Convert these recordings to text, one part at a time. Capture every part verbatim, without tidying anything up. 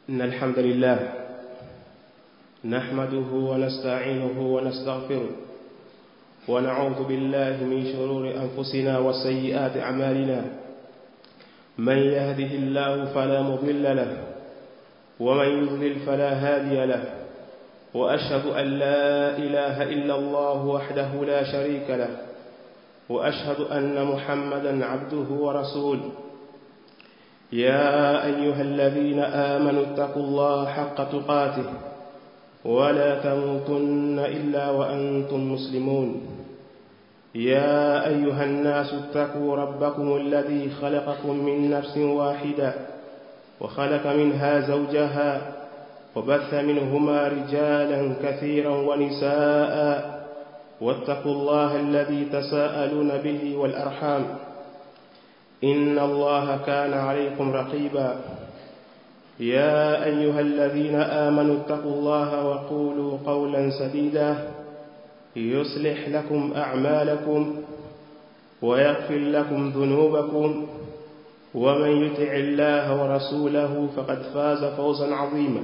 إن الحمد لله نحمده ونستعينه ونستغفره ونعوذ بالله من شرور أنفسنا وسيئات أعمالنا من يهده الله فلا مضل له ومن يضلل فلا هادي له وأشهد أن لا إله إلا الله وحده لا شريك له وأشهد أن محمدا عبده ورسوله يا أيها الذين آمنوا اتقوا الله حق تقاته ولا تموتن إلا وأنتم مسلمون يا أيها الناس اتقوا ربكم الذي خلقكم من نفس واحدة وخلق منها زوجها وبث منهما رجالا كثيرا ونساء واتقوا الله الذي تساءلون به والأرحام إن الله كان عليكم رقيبا يا أيها الذين آمنوا اتقوا الله وقولوا قولا سديدا يصلح لكم أعمالكم ويغفر لكم ذنوبكم ومن يطع الله ورسوله فقد فاز فوزا عظيما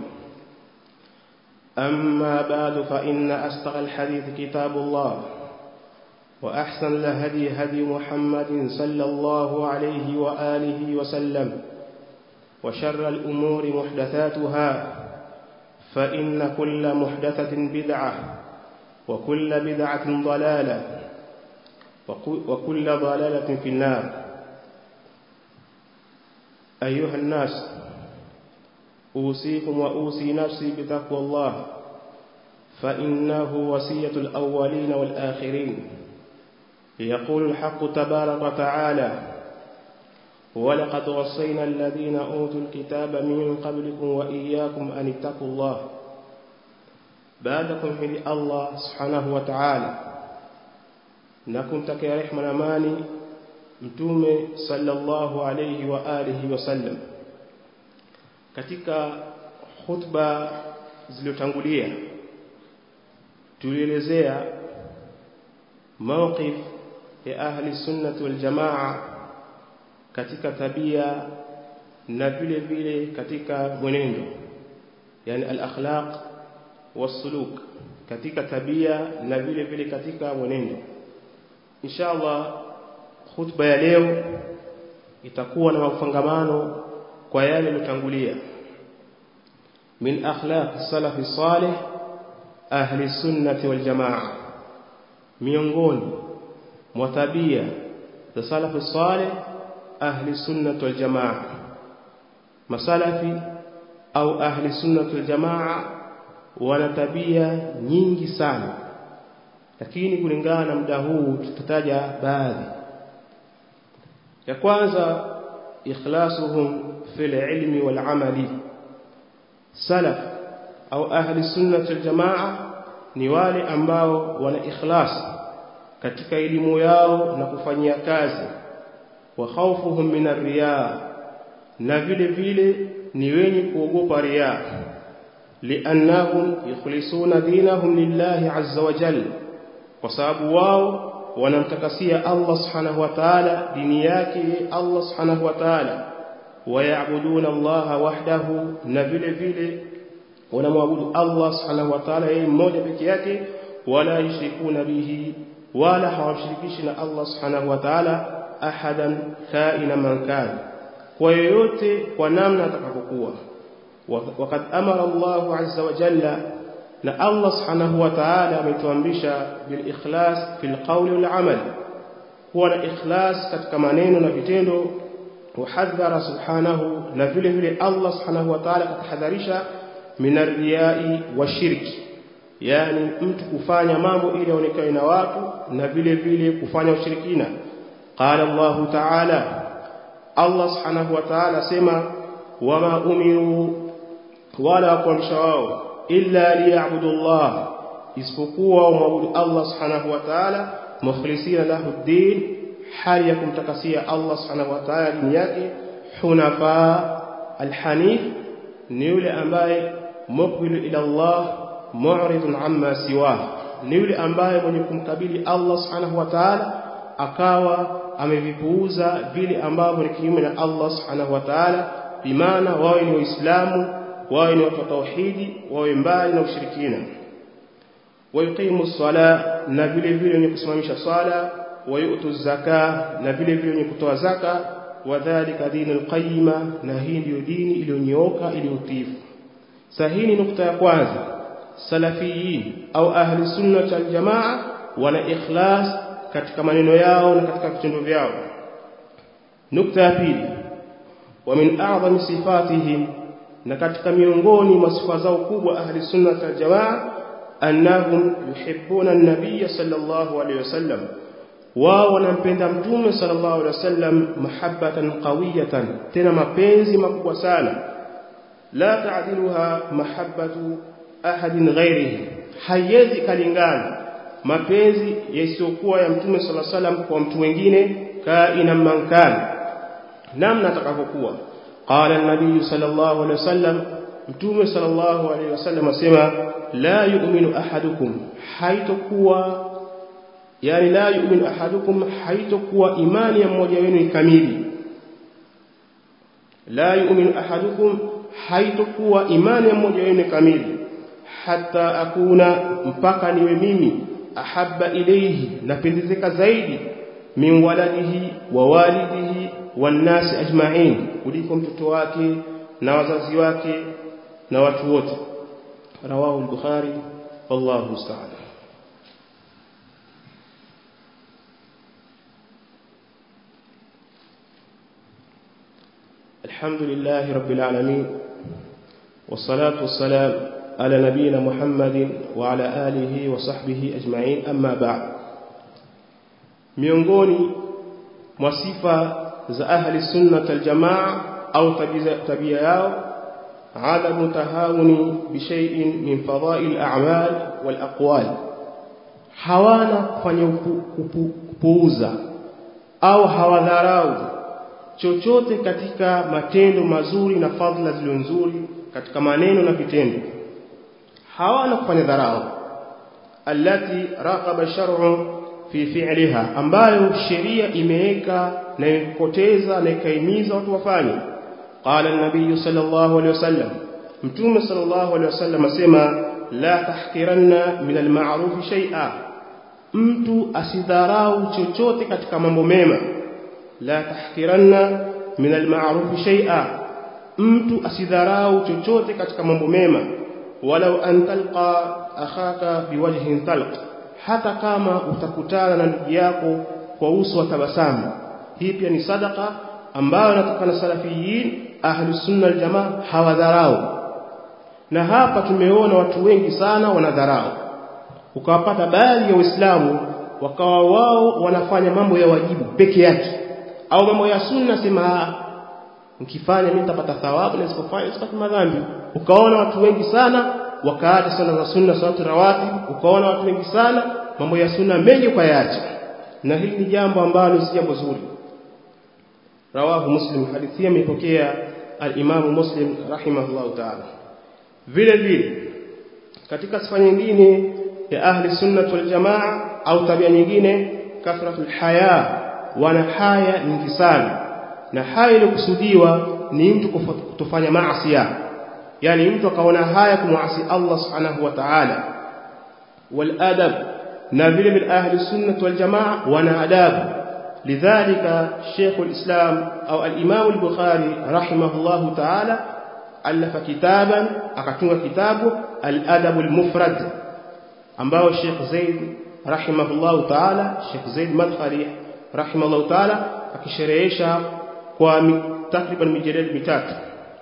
أما بعد فإن أصدق الحديث كتاب الله وأحسن الهدي هدي محمد صلى الله عليه وآله وسلم وشر الأمور محدثاتها فإن كل محدثة بدعة وكل بدعة ضلالة وكل ضلالة في النار. أيها الناس أوصيكم وأوصي نفسي بتقوى الله فإنه وصية الأولين والآخرين. يقول الحق تبارك وتعالى ولقد وصينا الذين أوتوا الكتاب من قبلكم وإياكم أن اتقوا الله. بعدكم في الله سبحانه وتعالى نكون تكي رحمة نماني متومة صلى الله عليه وآله وسلم. Katika khutba zilizotangulia tulielezea mawqif ya ahli sunnah wal jamaa katika tabia na vile vile katika mwenendo, yani al-akhlaq was-suluk, katika tabia na vile vile katika mwenendo. Inshallah khutba ya leo itakuwa na mafungamano kwa yale yaliyotangulia. Min akhlaq salaf salih ahli sunnah wal jamaa, miongoni mwa tabia za salaf salih ahli sunnah wal jamaa. Masalafi au ahli sunnah wal jamaa wana tabia nyingi sana, lakini kulingana na muda huu tutataja baadhi. Ya kwanza ikhlasuhum fil ilmi wal amali. Salaf au ahli sunnah wal jamaa ni wale ambao wana ikhlas katika elimu yao na kufanyia kazi. Wa khawfuhum min ar-riya, na vile vile ni wenye kuogopa riya. Liannahum yukhlisuna dinahum lillahi azza wa jalla, kwa sababu wao wanamtakasia Allah subhanahu wa ta'ala dini yake Allah subhanahu wa ta'ala. Wayabuduna Allah wahdahu, na vile vile wanamwabudu Allah subhanahu wa ta'ala yeye mmoja pekee yake. Wala yushrikuna bihi, wala hawashirikishi na Allah subhanahu wa ta'ala ahadan kaina man kana, kwa yoyote kwa namna atakapokuwa. Waqad amara Allah azza wa jalla, na Allah subhanahu wa ta'ala ametuamrisha bil ikhlas fil qawli wal amal, kuwa na ikhlas katika maneno na vitendo. Wahadhara subhanahu, na vile vile Allah subhanahu wa ta'ala katahadharisha minar riyai wa shirki, yani mtu kufanya mambo ili aonekane na watu na vile vile kufanya ushirikina. Qala Allah ta'ala, Allah subhanahu wa ta'ala sema wama umiru, wala kuamrisha wao illa liya'budu Allah, isipokuwa waabudu Allah subhanahu wa ta'ala mukhlisina lahu ad-din, hali ya kumtakasia Allah subhanahu wa ta'ala dini yake. Hunafa, al-hanif ni yule ambaye muqbilu ila Allah mu'ridun amma siwa, ni yule ambaye mwenye kumkabili Allah subhanahu wa ta'ala akawa amevipuuza vile ambavyo ni kinyume na Allah subhanahu wa ta'ala, bimaana wawe ni waislamu wawe ni watu wa tauhidi, wawe mbali na ushirikina. Wayuqimu as-sala, na vile vile wenye kusimamisha swala, wayutu zaka, na vile vile wenye kutoa zaka. Wadhālika dinul qayyima, na hii ndio dini iliyonyooka iliyotifu. Sahini nukta ya kwanza, salafiyin au ahli sunnah wal jamaa wana ikhlas katika maneno yao na katika vitendo vyao. Nukta ya pili, wa min a'zami sifatihim, na katika miongoni mwa sifa zao kubwa ahli sunnah wal jamaa, annahum yuhibbuna an-nabiy sallallahu alayhi wasallam, wao wanampenda mtume sallallahu alayhi wasallam mahabbatan qawiyatan, tena mapenzi makubwa sana. La ta'diluha mahabbatu ahadin ghairihi, hayezi kalingana mapenzi yasiyokuwa ya mtume sallallahu alayhi wasallam kwa mtu mwingine, kaina mankana, namna atakavyokuwa. Qala an-nabiy sallallahu alayhi wasallam, mtume sallallahu alayhi wasallam asema, la yu'minu ahadukum, haitokuwa yani la yu'minu ahadukum, haitokuwa imani ya mmoja wenu kamili. La yu'minu ahadukum, haitokuwa imani ya mmoja wenu kamili, hatta akuna, mpaka niwe mimi, ahabba ilayhi, napendezeka zaidi, min waladihi wa walidihi wan nas ajma'in, kuliko mtoto wake na wazazi wake na watu wote. Rawahu al-Bukhari, wallahu musta'an. الحمد لله رب العالمين، والصلاة والسلام على نبينا محمد وعلى آله وصحبه أجمعين. أما بعد، miongoni mwa sifa za ahli sunnah wal jamaa au tabia yao, adamu tahawuni bi shay'in min fadha'il a'mal wal aqwal, hawana kufanya kupuuza au hawadharau chochote katika matendo mazuri na fadhila zilizo nzuri katika maneno na vitendo. Hawana kufanya dharau, allati raqaba shar'u fi fi'liha, ambayo sheria imeweka na ikoteza na ikaimiza watu wafanye. Qala an-nabiy sallallahu alayhi wasallam, mtume sallallahu alayhi wasallam asema, la tahqiranna min al-ma'ruf shay'a, mtu asidharau chochote katika mambo mema. La tahqiranna min al-ma'ruf shay'a, mtu asidharau chochote katika mambo mema. Walau an talqa akhaka biwajhin talq, hata kama utakutana na ndugu yako kwa uso wa tabasamu. Hii pia ni sadaqa ambayo inatokana salafiyin ahli sunna wal jamaa, hawadharau. Na hapa tumeona watu wengi sana wanadharau, ukawapata baadhi ya Waislamu wakawa wao wanafanya mambo ya wajibu peke yake, au mambo ya sunna sema nikifanya mimi nitapata thawabu na nisipofanya nisipate madhambi. Ukaona watu wengi sana wakaacha sana za sunna, salatu rawatib. Ukaona watu wengi sana mambo ya sunna mengi kwa yaacha, na hili ni jambo ambalo si jambo zuri. Rawahu Muslim, hadithi imepokea al-Imam Muslim rahimahullah ta'ala. Vile vile katika sifa nyingine ya ahli sunnah wal jamaa au tabia nyingine, kathratul haya, wana haya nyingi sana. Na haya iliyokusudiwa ni mtu kutofanya maasi, yani mtu akaona haya kumwasi Allah subhanahu wa ta'ala. Wal adab, na vile vile ahli sunnah wal jamaa wana adabu. Lidhalika Sheikh al-Islam au al-Imam al-Bukhari rahimahullah ta'ala alafa kitaban, akatunga kitabu al-Adab al-Mufrad, ambao Sheikh Zaid rahimahullah ta'ala, Sheikh Zaid Madkhali rahimahullah ta'ala akisherehesha kwa takriban mijeledi mitatu,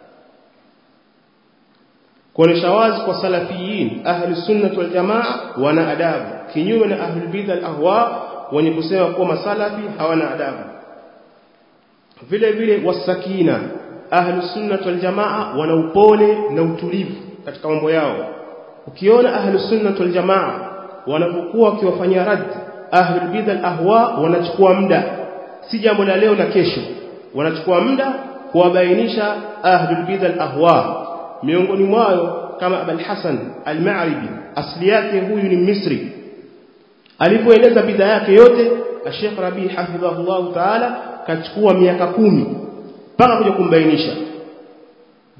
kuonesha wazi kwa salafiyin ahli sunnah wal jamaa wana adabu, kinyume na ahli bid'ah al-ahwa wenye kusema kuwa masalafi hawana adabu. Vile vile wasakina, ahli sunnah wal jamaa wana upole na utulivu katika mambo yao. Ukiona ahli sunnah wal jamaa wanapokuwa wakiwafanyia rad ahli bid'ah al-ahwa, wanachukua muda, si jambo la leo na kesho, wanachukua muda kuwabainisha ahli bid'ah al-ahwa. Miongoni mwao kama Abul Hasan al-Ma'ribi, asili yake huyu ni Misri. Alipoeleza bid'a yake yote, Sheikh Rabi hafidhahullah ta'ala kachukua miaka kumi mpaka kuja kumbainisha.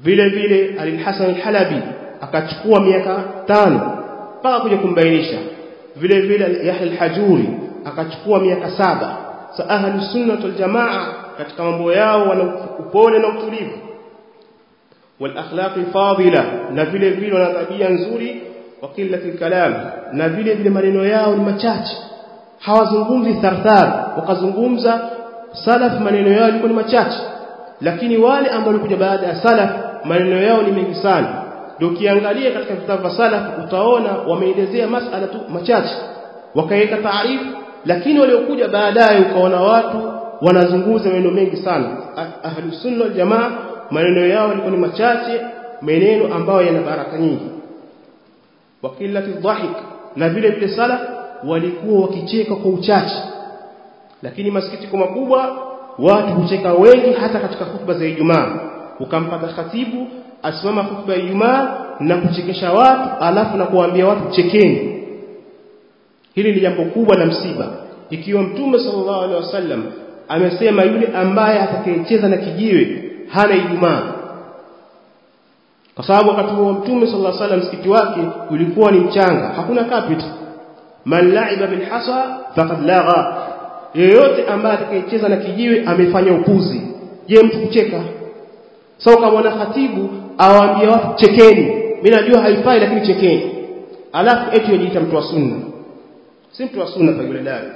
vile vile al-Hasan al-Halabi akachukua miaka tano mpaka kuja kumbainisha. Vile vile Yahya al-Hajuri akachukua miaka saba. Sa ahli sunna wal jamaa katika mambo yao wana upole na utulivu. Wal akhlaq fadila, na vile vile wana tabia nzuri. Wa qillati kalam, na vile vile maneno yao ni machache, hawazungumzi tharthar. Wakazungumza salaf maneno yao yalikuwa ni machache, lakini wale ambao walikuja baada ya salaf maneno yao ni mengi sana. Ndio ukiangalia katika vitabu vya salaf utaona wameelezea masala tu machache wakaweka taarifu, lakini waliokuja baadaye ukaona watu wanazungumza maneno mengi sana. Ahlus sunna wal jamaa maneno yao yalikuwa ni machache, maneno ambayo yana baraka nyingi. Wa qillati dhahik, na vile vile salaf walikuwa wakicheka kwa uchache, lakini masikitiko makubwa watu hucheka wengi hata katika hutuba za Ijumaa. Ukampata khatibu asimama hutuba ya Ijumaa na kuchekesha watu alafu na kuambia watu chekeni. Hili ni jambo kubwa la msiba. Ikiwa Mtume sallallahu alaihi wasallam amesema yule ambaye atakayecheza na kijiwe hana Ijumaa, kwa sababu wakati huo Mtume sallallahu alaihi wasallam msikiti wake ulikuwa ni mchanga, hakuna carpet. Man la'iba bil hasa faqad lagha, yeyote ambaye atakayecheza na kijiwe amefanya upuzi. Je, mtu kucheka? Sasa so, kama na khatibu awaambia watu chekeni, mimi najua haifai lakini chekeni, alafu eti yajiita mtu wa sunna. Si mtu wa sunna kwa yule dai.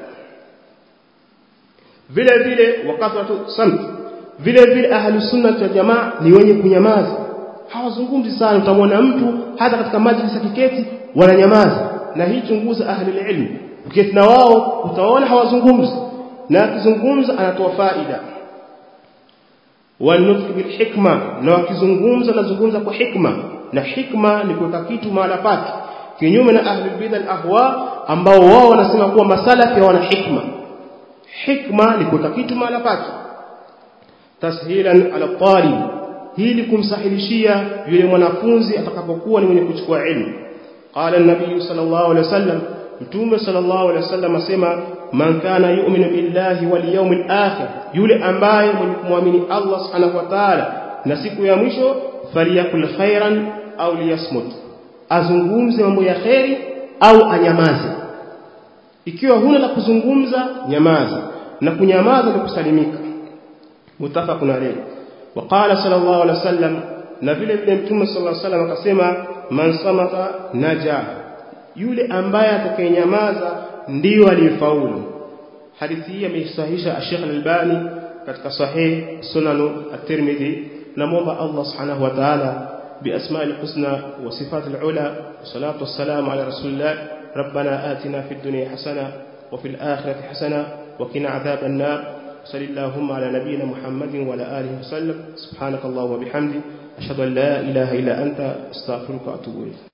Vile vile wakati watu samt, vile vile ahli sunna wa jamaa ni wenye kunyamaza, hawazungumzi sana. Utamwona mtu hata katika majlis kiketi wananyamaza, na hii chunguza ahli ilmu. Uketi na wao utaona hawazungumzi, na akizungumza anatoa faida. Wanutq bil hikma, na akizungumza anazungumza kwa hikma, na hikma ni kuweka kitu mahala pake, kinyume na ahli bid'ah al ahwa ambao wao wanasema kuwa masalafi wana hikma. Hikma ni kuweka kitu mahala pake. Tashilan ala talib, hili kumsahilishia yule mwanafunzi atakapokuwa ni mwenye kuchukua elimu. Qala an-nabiy sallallahu alaihi wasallam, Mtume sallallahu alaihi wasallam asema, man kana yu'minu billahi wal yawmil akhir, yule ambaye mwenye kumwamini Allah subhanahu wa ta'ala na siku ya mwisho, faliyakul khairan au liyasmut, azungumze mambo ya khairi au anyamaze. Ikiwa huna la kuzungumza, nyamaza, na kunyamaza ni kusalimika. Mutafaqun alayhi. Wa qala sallallahu alaihi wasallam, na vile vile Mtume sallallahu alaihi wasallam akasema, man samata naja, yule ambaye atakayenyamaza ndio aliyefaulu. Hadithi hii amesahihisha Sheikh Al-Albani katika Sahih Sunan At-Tirmidhi. Namuomba Allah subhanahu wa ta'ala biasma'il husna wa sifatil ula, salatu wassalamu ala rasulillah. ربنا آتنا في الدنيا حسنة وفي الآخرة حسنة وقنا عذاب النار. صل اللهم على نبينا محمد وعلى آله وسلم. سبحانك اللهم وبحمدك أشهد أن لا إله إلا أنت أستغفرك وأتوب إليك.